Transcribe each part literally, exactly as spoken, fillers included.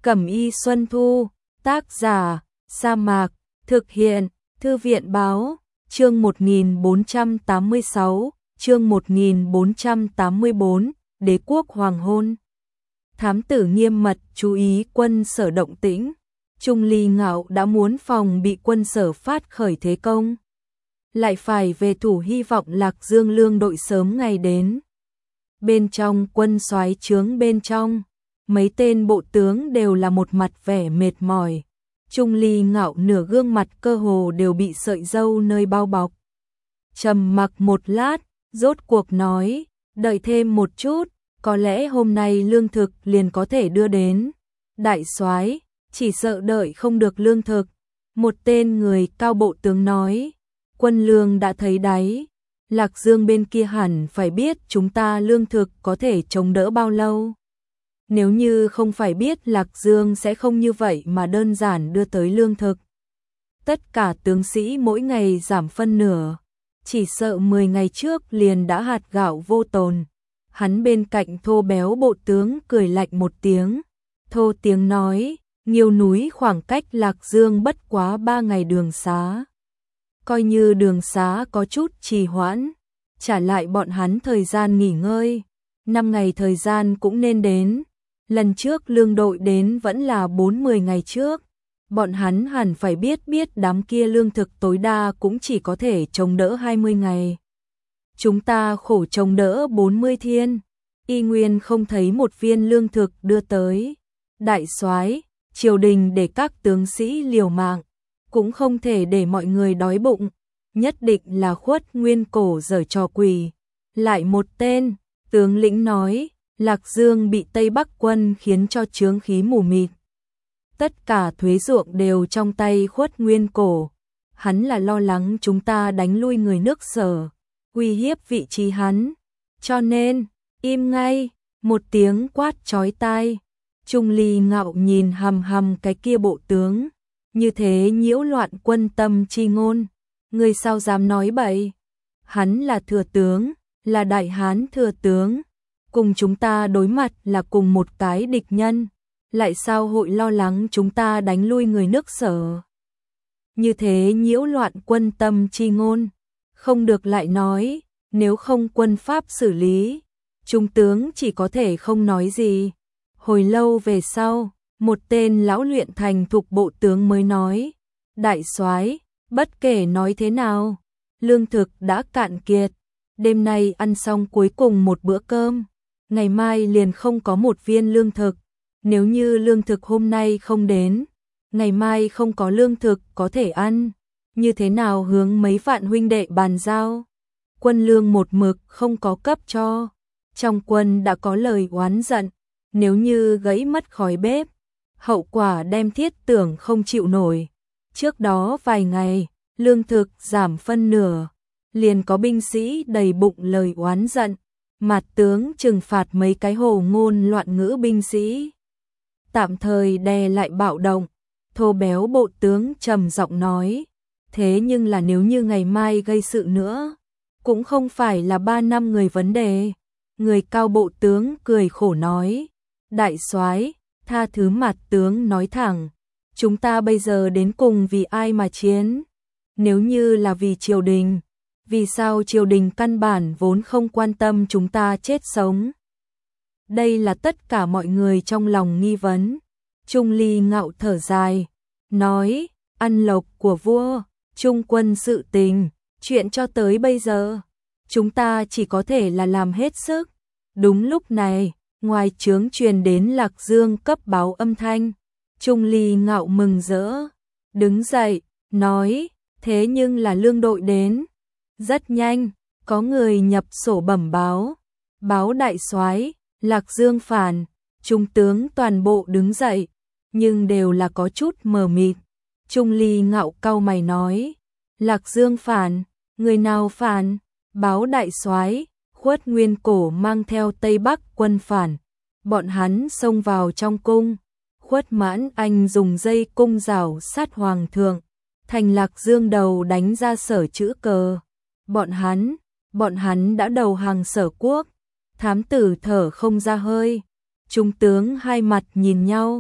Cẩm y Xuân Thu, tác giả, Sa Mạc, thực hiện, Thư viện báo, chương một nghìn bốn trăm tám mươi sáu, chương một nghìn bốn trăm tám mươi bốn, Đế quốc hoàng hôn. Thám tử nghiêm mật chú ý quân Sở động tĩnh, Trung Ly Ngạo đã muốn phòng bị quân Sở phát khởi thế công, lại phải về thủ, hy vọng Lạc Dương lương đội sớm ngày đến. Bên trong quân soái trướng bên trong, mấy tên bộ tướng đều là một mặt vẻ mệt mỏi. Trung Ly Ngạo nửa gương mặt cơ hồ đều bị sợi râu nơi bao bọc. Trầm mặc một lát, rốt cuộc nói, đợi thêm một chút, có lẽ hôm nay lương thực liền có thể đưa đến. Đại soái, chỉ sợ đợi không được lương thực. Một tên người cao bộ tướng nói, quân lương đã thấy đáy. Lạc Dương bên kia hẳn phải biết chúng ta lương thực có thể chống đỡ bao lâu. Nếu như không phải biết Lạc Dương sẽ không như vậy mà đơn giản đưa tới lương thực. Tất cả tướng sĩ mỗi ngày giảm phân nửa, chỉ sợ mười ngày trước liền đã hạt gạo vô tồn. Hắn bên cạnh thô béo bộ tướng cười lạnh một tiếng, thô tiếng nói, nhiều núi khoảng cách Lạc Dương bất quá ba ngày đường xá. Coi như đường xá có chút trì hoãn, trả lại bọn hắn thời gian nghỉ ngơi, năm ngày thời gian cũng nên đến. Lần trước lương đội đến vẫn là bốn mươi ngày trước, bọn hắn hẳn phải biết biết đám kia lương thực tối đa cũng chỉ có thể chống đỡ hai mươi ngày. Chúng ta khổ chống đỡ bốn mươi thiên, y nguyên không thấy một viên lương thực đưa tới. Đại soái, triều đình để các tướng sĩ liều mạng, cũng không thể để mọi người đói bụng, nhất định là Khuất Nguyên Cổ giở trò quỷ. Lại một tên, tướng lĩnh nói, Lạc Dương bị Tây Bắc quân khiến cho chướng khí mù mịt. Tất cả thuế ruộng đều trong tay Khuất Nguyên Cổ. Hắn là lo lắng chúng ta đánh lui người nước Sở, uy hiếp vị trí hắn. Cho nên, im ngay, một tiếng quát chói tai. Trung Ly Ngạo nhìn hằm hằm cái kia bộ tướng, như thế nhiễu loạn quân tâm chi ngôn. Người sao dám nói bậy? Hắn là thừa tướng, là đại hán thừa tướng. Cùng chúng ta đối mặt là cùng một cái địch nhân, lại sao hội lo lắng chúng ta đánh lui người nước Sở? Như thế nhiễu loạn quân tâm chi ngôn, không được lại nói, nếu không quân pháp xử lý. Trung tướng chỉ có thể không nói gì. Hồi lâu về sau, một tên lão luyện thành thục bộ tướng mới nói, đại soái, bất kể nói thế nào, lương thực đã cạn kiệt, đêm nay ăn xong cuối cùng một bữa cơm, ngày mai liền không có một viên lương thực. Nếu như lương thực hôm nay không đến, ngày mai không có lương thực có thể ăn, như thế nào hướng mấy vạn huynh đệ bàn giao? Quân lương một mực không có cấp cho, trong quân đã có lời oán giận, nếu như gãy mất khói bếp, hậu quả đem thiết tưởng không chịu nổi. Trước đó vài ngày, lương thực giảm phân nửa, liền có binh sĩ đầy bụng lời oán giận. Mạt tướng trừng phạt mấy cái hồ ngôn loạn ngữ binh sĩ, tạm thời đè lại bạo động. Thô béo bộ tướng trầm giọng nói, thế nhưng là nếu như ngày mai gây sự nữa, cũng không phải là ba năm người vấn đề. Người cao bộ tướng cười khổ nói, đại soái, tha thứ Mạt tướng nói thẳng, chúng ta bây giờ đến cùng vì ai mà chiến? Nếu như là vì triều đình, vì sao triều đình căn bản vốn không quan tâm chúng ta chết sống? Đây là tất cả mọi người trong lòng nghi vấn. Trung Ly Ngạo thở dài, nói, ăn lộc của vua, trung quân sự tình, chuyện cho tới bây giờ, chúng ta chỉ có thể là làm hết sức. Đúng lúc này, ngoài trướng truyền đến Lạc Dương cấp báo âm thanh. Trung Ly Ngạo mừng rỡ, đứng dậy, nói, thế nhưng là lương đội đến. Rất nhanh, có người nhập sổ bẩm báo, báo đại soái, Lạc Dương phản. Trung tướng toàn bộ đứng dậy, nhưng đều là có chút mờ mịt. Trung Ly Ngạo cau mày nói, Lạc Dương phản, người nào phản? Báo đại soái, Khuất Nguyên Cổ mang theo Tây Bắc quân phản, bọn hắn xông vào trong cung. Khuất Mãn Anh dùng dây cung rào sát hoàng thượng, thành Lạc Dương đầu đánh ra Sở chữ cờ. Bọn hắn, bọn hắn đã đầu hàng Sở quốc. Thám tử thở không ra hơi, trung tướng hai mặt nhìn nhau,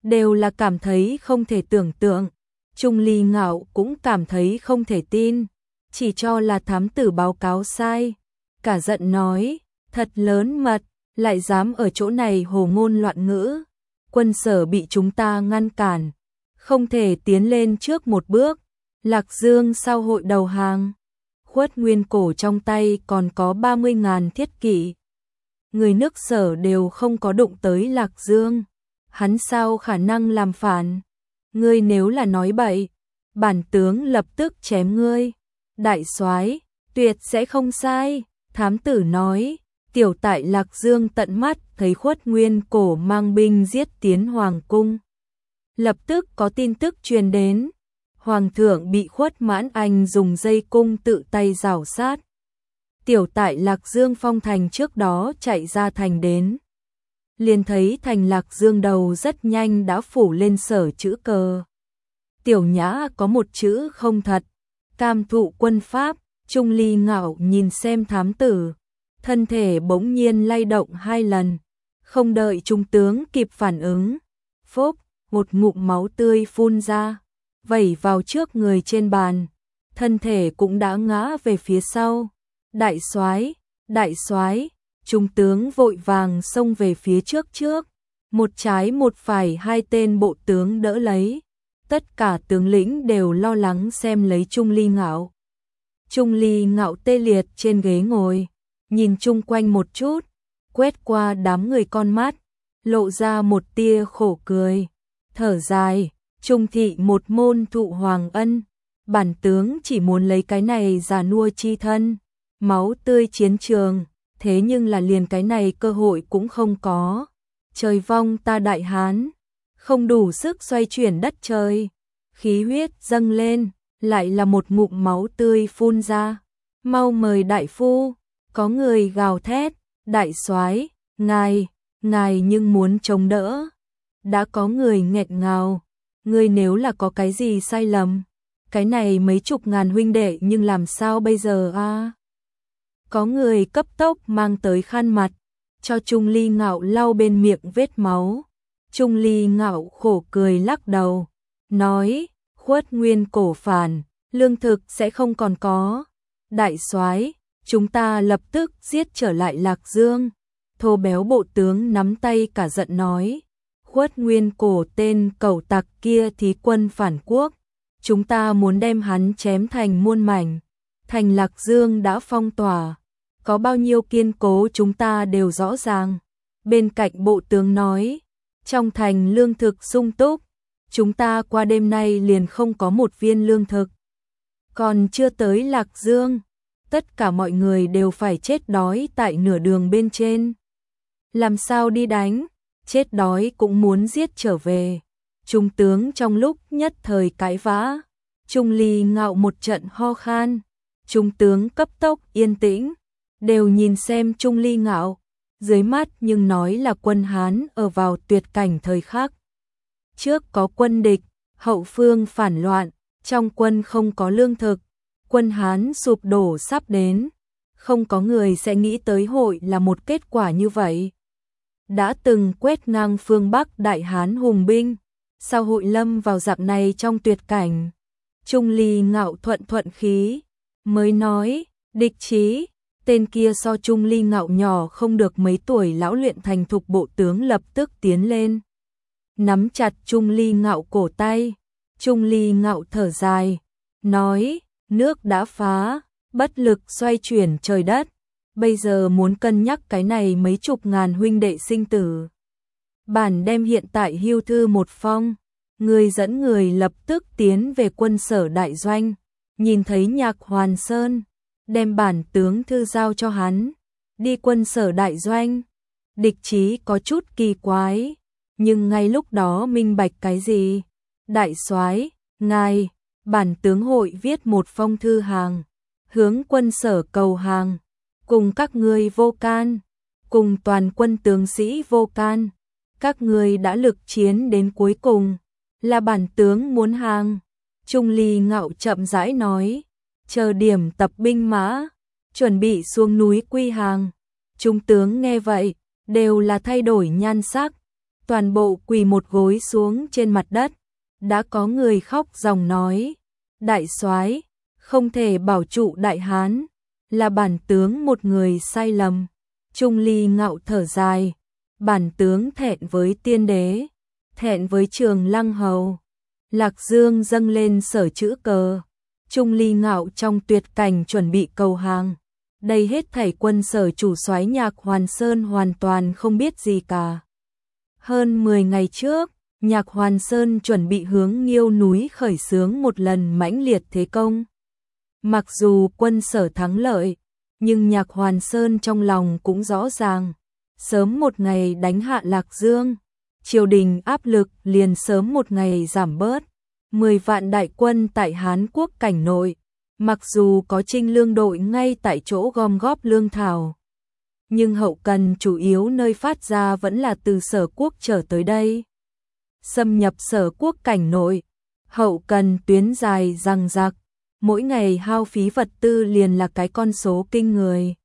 đều là cảm thấy không thể tưởng tượng. Trung Ly Ngạo cũng cảm thấy không thể tin, chỉ cho là thám tử báo cáo sai. Cả giận nói, thật lớn mật, lại dám ở chỗ này hồ ngôn loạn ngữ. Quân Sở bị chúng ta ngăn cản, không thể tiến lên trước một bước. Lạc Dương sao hội đầu hàng? Khuất Nguyên Cổ trong tay còn có ba mươi ngàn thiết kỵ. Người nước Sở đều không có đụng tới Lạc Dương. Hắn sao khả năng làm phản? Ngươi nếu là nói bậy, bản tướng lập tức chém ngươi. Đại soái, tuyệt sẽ không sai. Thám tử nói, tiểu tại Lạc Dương tận mắt thấy Khuất Nguyên Cổ mang binh giết tiến Hoàng cung. Lập tức có tin tức truyền đến, Hoàng thượng bị Khuất Mãn Anh dùng dây cung tự tay rào sát. Tiểu tại Lạc Dương phong thành trước đó chạy ra thành đến. Liền thấy thành Lạc Dương đầu rất nhanh đã phủ lên sở chữ cờ. Tiểu Nhã có một chữ không thật, cam thụ quân pháp. Trung Ly Ngạo nhìn xem thám tử, thân thể bỗng nhiên lay động hai lần, không đợi trung tướng kịp phản ứng, phốc, một ngụm máu tươi phun ra, vẩy vào trước người trên bàn, thân thể cũng đã ngã về phía sau. Đại soái, đại soái, trung tướng vội vàng xông về phía trước trước, một trái một phải hai tên bộ tướng đỡ lấy, tất cả tướng lĩnh đều lo lắng xem lấy Trung Ly Ngạo. Trung Ly Ngạo tê liệt trên ghế ngồi, nhìn chung quanh một chút, quét qua đám người con mắt, lộ ra một tia khổ cười, thở dài, Trung thị một môn thụ hoàng ân, bản tướng chỉ muốn lấy cái này già nua chi thân, máu tươi chiến trường, thế nhưng là liền cái này cơ hội cũng không có. Trời vong ta Đại Hán, không đủ sức xoay chuyển đất trời, khí huyết dâng lên, lại là một ngụm máu tươi phun ra. Mau mời đại phu, có người gào thét, đại soái, ngài, ngài nhưng muốn chống đỡ. Đã có người nghẹt ngào, ngươi nếu là có cái gì sai lầm, cái này mấy chục ngàn huynh đệ nhưng làm sao bây giờ a? À? Có người cấp tốc mang tới khăn mặt, cho Trung Ly Ngạo lau bên miệng vết máu. Trung Ly Ngạo khổ cười lắc đầu, nói, Khuất Nguyên Cổ phản, lương thực sẽ không còn có. Đại soái, chúng ta lập tức giết trở lại Lạc Dương. Thô béo bộ tướng nắm tay cả giận nói, Khuất Nguyên Cổ tên cẩu tặc kia thí quân phản quốc, chúng ta muốn đem hắn chém thành muôn mảnh. Thành Lạc Dương đã phong tỏa, có bao nhiêu kiên cố chúng ta đều rõ ràng. Bên cạnh bộ tướng nói, trong thành lương thực sung túc, chúng ta qua đêm nay liền không có một viên lương thực. Còn chưa tới Lạc Dương, tất cả mọi người đều phải chết đói tại nửa đường bên trên. Làm sao đi đánh, chết đói cũng muốn giết trở về. Trung tướng trong lúc nhất thời cãi vã, Trung Ly Ngạo một trận ho khan, trung tướng cấp tốc yên tĩnh, đều nhìn xem Trung Ly Ngạo, dưới mắt nhưng nói là quân Hán ở vào tuyệt cảnh thời khắc. Trước có quân địch, hậu phương phản loạn, trong quân không có lương thực, quân Hán sụp đổ sắp đến, không có người sẽ nghĩ tới hội là một kết quả như vậy. Đã từng quét ngang phương Bắc Đại Hán hùng binh, sao hội lâm vào dạp này trong tuyệt cảnh. Trung Ly Ngạo thuận thuận khí, mới nói, địch chí, tên kia so Trung Ly Ngạo nhỏ không được mấy tuổi lão luyện thành thục bộ tướng lập tức tiến lên. Nắm chặt Trung Ly Ngạo cổ tay, Trung Ly Ngạo thở dài, nói, nước đã phá, bất lực xoay chuyển trời đất, bây giờ muốn cân nhắc cái này mấy chục ngàn huynh đệ sinh tử. Bản đem hiện tại hưu thư một phong, người dẫn người lập tức tiến về quân sở đại doanh, nhìn thấy Nhạc Hoàn Sơn, đem bản tướng thư giao cho hắn, đi quân sở đại doanh. Địch chí có chút kỳ quái, nhưng ngay lúc đó minh bạch cái gì? Đại soái, ngài, bản tướng hội viết một phong thư hàng, hướng quân sở cầu hàng, cùng các ngươi vô can, cùng toàn quân tướng sĩ vô can, các ngươi đã lực chiến đến cuối cùng, là bản tướng muốn hàng. Trung Ly Ngạo chậm rãi nói, chờ điểm tập binh mã, chuẩn bị xuống núi quy hàng. Trung tướng nghe vậy, đều là thay đổi nhan sắc, toàn bộ quỳ một gối xuống trên mặt đất. Đã có người khóc ròng nói, đại soái, không thể bảo trụ Đại Hán, là bản tướng một người sai lầm. Trung Ly Ngạo thở dài, bản tướng thẹn với tiên đế, thẹn với Trường Lăng hầu. Lạc Dương dâng lên sở chữ cờ. Trung Ly Ngạo trong tuyệt cảnh chuẩn bị cầu hàng. Đây hết thảy quân sở chủ soái Nhạc Hoàn Sơn hoàn toàn không biết gì cả. Hơn mười ngày trước, Nhạc Hoàn Sơn chuẩn bị hướng Nghiêu núi khởi xướng một lần mãnh liệt thế công. Mặc dù quân sở thắng lợi, nhưng Nhạc Hoàn Sơn trong lòng cũng rõ ràng, sớm một ngày đánh hạ Lạc Dương, triều đình áp lực liền sớm một ngày giảm bớt. Mười vạn đại quân tại Hán Quốc cảnh nội, mặc dù có Trinh Lương đội ngay tại chỗ gom góp lương thảo, nhưng hậu cần chủ yếu nơi phát ra vẫn là từ Sở Quốc trở tới đây. Xâm nhập Sở Quốc cảnh nội, hậu cần tuyến dài dằng dặc, mỗi ngày hao phí vật tư liền là cái con số kinh người.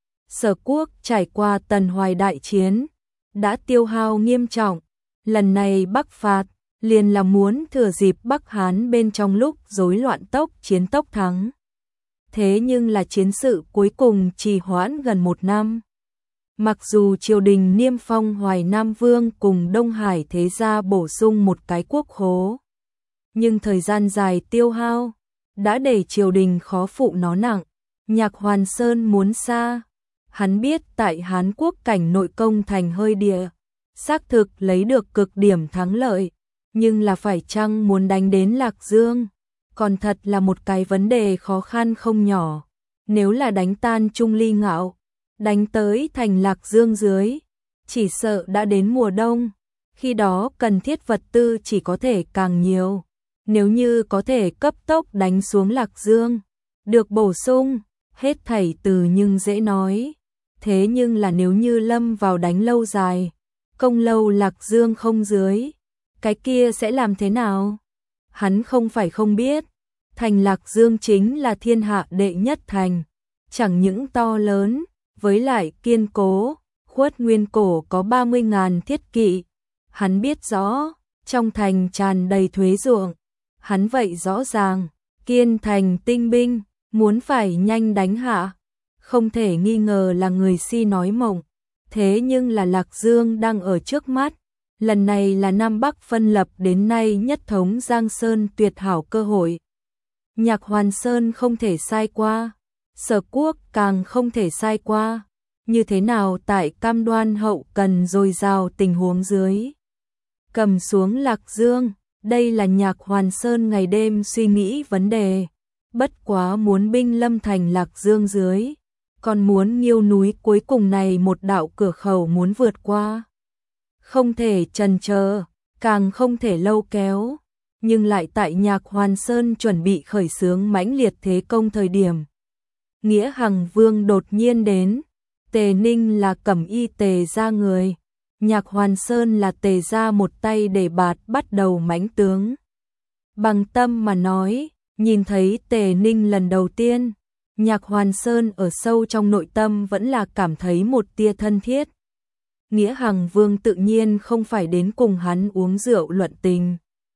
Sở Quốc trải qua Tần Hoài đại chiến, đã tiêu hao nghiêm trọng, lần này Bắc phạt, liền là muốn thừa dịp Bắc Hán bên trong lúc rối loạn tốc chiến tốc thắng. Thế nhưng là chiến sự cuối cùng trì hoãn gần một năm. Mặc dù triều đình niêm phong Hoài Nam Vương cùng Đông Hải thế gia bổ sung một cái quốc khố, nhưng thời gian dài tiêu hao, đã để triều đình khó phụ nó nặng. Nhạc Hoàn Sơn muốn xa, hắn biết tại Hán Quốc cảnh nội công thành hơi địa, xác thực lấy được cực điểm thắng lợi, nhưng là phải chăng muốn đánh đến Lạc Dương, còn thật là một cái vấn đề khó khăn không nhỏ. Nếu là đánh tan Trung Ly Ngạo, đánh tới thành Lạc Dương dưới, chỉ sợ đã đến mùa đông, khi đó cần thiết vật tư chỉ có thể càng nhiều. Nếu như có thể cấp tốc đánh xuống Lạc Dương, được bổ sung, hết thảy từ nhưng dễ nói. Thế nhưng là nếu như lâm vào đánh lâu dài, công lâu Lạc Dương không dưới, cái kia sẽ làm thế nào? Hắn không phải không biết, thành Lạc Dương chính là thiên hạ đệ nhất thành, chẳng những to lớn, với lại kiên cố, Khuất Nguyên Cổ có ba mươi ngàn thiết kỵ. Hắn biết rõ, trong thành tràn đầy thuế ruộng, hắn vậy rõ ràng, Kiên thành tinh binh, muốn phải nhanh đánh hạ, không thể nghi ngờ là người si nói mộng. Thế nhưng là Lạc Dương đang ở trước mắt, lần này là Nam Bắc phân lập đến nay nhất thống Giang Sơn tuyệt hảo cơ hội. Nhạc Hoàn Sơn không thể sai qua, Sở Quốc càng không thể sai qua, như thế nào tại cam đoan hậu cần dồi dào tình huống dưới cầm xuống Lạc Dương, đây là Nhạc Hoàn Sơn ngày đêm suy nghĩ vấn đề. Bất quá muốn binh lâm thành Lạc Dương dưới, còn muốn Nghiêu núi cuối cùng này một đạo cửa khẩu muốn vượt qua. Không thể chần chờ, càng không thể lâu kéo, nhưng lại tại Nhạc Hoàn Sơn chuẩn bị khởi xướng mãnh liệt thế công thời điểm. Nghĩa Hằng Vương đột nhiên đến, Tề Ninh là Cẩm Y Tề gia người, Nhạc Hoàn Sơn là Tề gia một tay để bạt bắt đầu mãnh tướng. Bằng tâm mà nói, nhìn thấy Tề Ninh lần đầu tiên, Nhạc Hoàn Sơn ở sâu trong nội tâm vẫn là cảm thấy một tia thân thiết. Nghĩa Hằng Vương tự nhiên không phải đến cùng hắn uống rượu luận tình.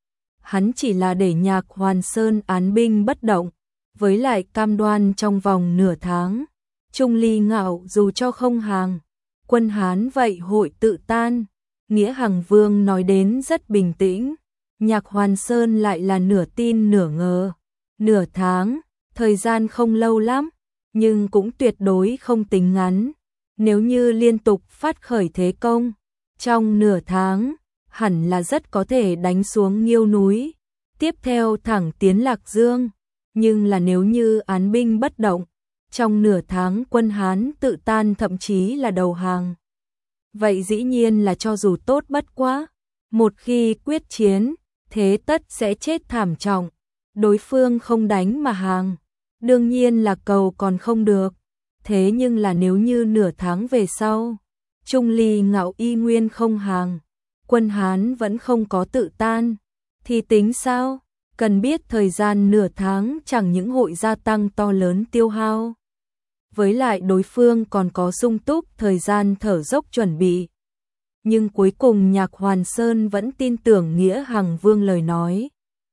Hắn chỉ là để Nhạc Hoàn Sơn án binh bất động, với lại cam đoan trong vòng nửa tháng. Trung Ly Ngạo dù cho không hàng, quân Hán vậy hội tự tan. Nghĩa Hằng Vương nói đến rất bình tĩnh, Nhạc Hoàn Sơn lại là nửa tin nửa ngờ. Nửa tháng, thời gian không lâu lắm, nhưng cũng tuyệt đối không tính ngắn. Nếu như liên tục phát khởi thế công, trong nửa tháng, hẳn là rất có thể đánh xuống Nghiêu núi, tiếp theo thẳng tiến Lạc Dương. Nhưng là nếu như án binh bất động, trong nửa tháng quân Hán tự tan thậm chí là đầu hàng. Vậy dĩ nhiên là cho dù tốt bất quá, một khi quyết chiến, thế tất sẽ chết thảm trọng. Đối phương không đánh mà hàng, đương nhiên là cầu còn không được. Thế nhưng là nếu như nửa tháng về sau, Trung Ly Ngạo y nguyên không hàng, quân Hán vẫn không có tự tan, thì tính sao? Cần biết thời gian nửa tháng chẳng những hội gia tăng to lớn tiêu hao. Với lại đối phương còn có sung túc thời gian thở dốc chuẩn bị. nhưng cuối cùng Nhạc Hoàn Sơn vẫn tin tưởng Nghĩa Hằng Vương lời nói.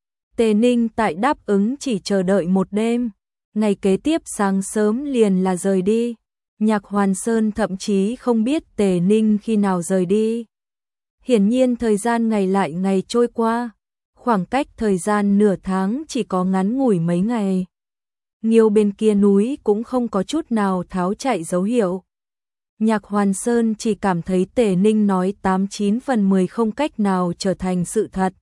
Tề Ninh tại đáp ứng chỉ chờ đợi một đêm, ngày kế tiếp sáng sớm liền là rời đi. Nhạc Hoàn Sơn thậm chí không biết Tề Ninh khi nào rời đi. Hiển nhiên thời gian ngày lại ngày trôi qua, khoảng cách thời gian nửa tháng chỉ có ngắn ngủi mấy ngày. Nghiêu bên kia núi cũng không có chút nào tháo chạy dấu hiệu. Nhạc Hoàn Sơn chỉ cảm thấy Tề Ninh nói tám chín phần mười không cách nào trở thành sự thật.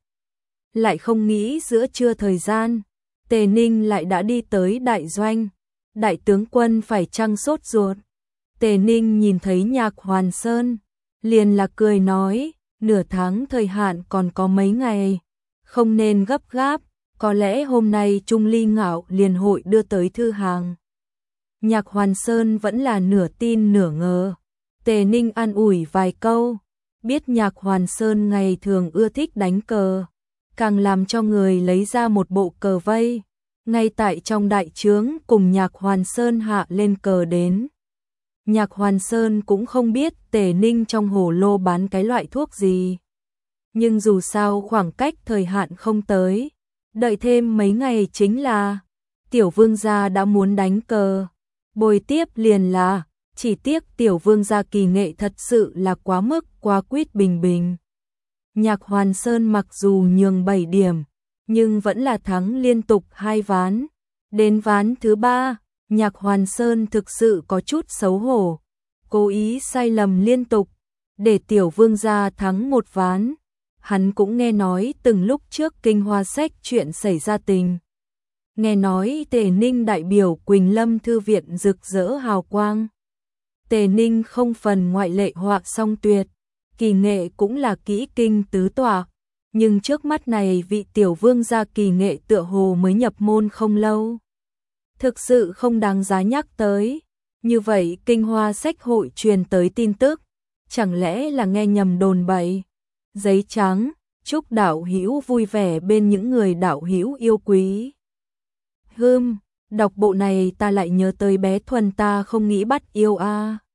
Lại không nghĩ giữa trưa thời gian, Tề Ninh lại đã đi tới đại doanh. Đại tướng quân phải chăng sốt ruột. Tề Ninh nhìn thấy Nhạc Hoàn Sơn, liền là cười nói, nửa tháng thời hạn còn có mấy ngày, không nên gấp gáp, có lẽ hôm nay Trung Ly Ngạo liền hội đưa tới thư hàng. Nhạc Hoàn Sơn vẫn là nửa tin nửa ngờ. Tề Ninh an ủi vài câu, biết Nhạc Hoàn Sơn ngày thường ưa thích đánh cờ, càng làm cho người lấy ra một bộ cờ vây, ngay tại trong đại trướng cùng Nhạc Hoàn Sơn hạ lên cờ đến. Nhạc Hoàn Sơn cũng không biết Tề Ninh trong hồ lô bán cái loại thuốc gì. Nhưng dù sao khoảng cách thời hạn không tới, đợi thêm mấy ngày chính là Tiểu Vương gia đã muốn đánh cờ. Bồi tiếp liền là, chỉ tiếc Tiểu Vương gia kỳ nghệ thật sự là quá mức quá quýt bình bình. Nhạc Hoàn Sơn mặc dù nhường bảy điểm, nhưng vẫn là thắng liên tục hai ván. Đến ván thứ ba, Nhạc Hoàn Sơn thực sự có chút xấu hổ, cố ý sai lầm liên tục, để Tiểu Vương gia thắng một ván. Hắn cũng nghe nói từng lúc trước Kinh Hoa Sách chuyện xảy ra tình. Nghe nói Tề Ninh đại biểu Quỳnh Lâm Thư viện rực rỡ hào quang. Tề Ninh không phần ngoại lệ họa song tuyệt, kỳ nghệ cũng là kỹ kinh tứ tọa. Nhưng trước mắt này vị Tiểu Vương gia kỳ nghệ tựa hồ mới nhập môn không lâu. Thực sự không đáng giá nhắc tới. Như vậy Kinh Hoa Sách hội truyền tới tin tức, chẳng lẽ là nghe nhầm đồn bậy. Giấy trắng, chúc đạo hữu vui vẻ bên những người đạo hữu yêu quý. Hừm, đọc bộ này ta lại nhớ tới bé Thuần ta không nghĩ bắt yêu a. À.